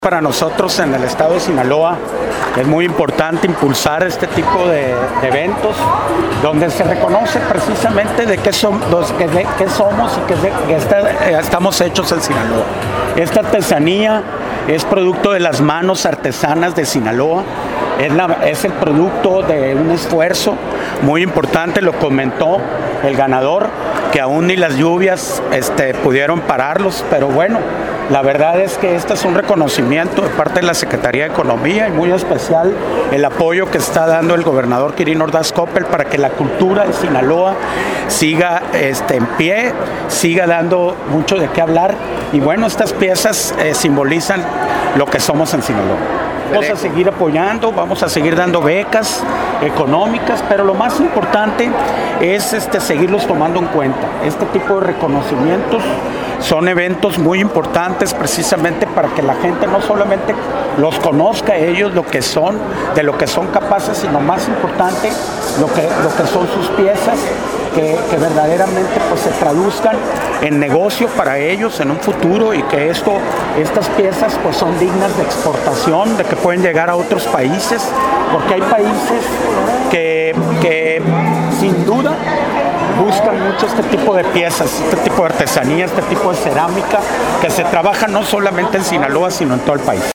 Para nosotros en el estado de Sinaloa es muy importante impulsar este tipo de eventos donde se reconoce precisamente de qué somos y qué estamos hechos en Sinaloa. Esta artesanía es producto de las manos artesanas de Sinaloa, es el producto de un esfuerzo muy importante, lo comentó el ganador, que aún ni las lluvias pudieron pararlos, pero bueno, la verdad es que este es un reconocimiento de parte de la Secretaría de Economía y muy especial el apoyo que está dando el gobernador Quirino Ordaz Coppel para que la cultura de Sinaloa siga en pie, siga dando mucho de qué hablar. Y bueno, estas piezas simbolizan lo que somos en Sinaloa. Vamos a seguir apoyando, vamos a seguir dando becas económicas, pero lo más importante es seguirlos tomando en cuenta. Este tipo de reconocimientos son eventos muy importantes precisamente para que la gente no solamente los conozca ellos, de lo que son capaces, sino más importante, lo que son sus piezas, que verdaderamente pues se traduzcan en negocio para ellos en un futuro y que estas piezas pues son dignas de exportación, de que pueden llegar a otros países, porque hay países que sin duda buscan mucho este tipo de piezas, este tipo de artesanía, este tipo de cerámica que se trabaja no solamente en Sinaloa, sino en todo el país.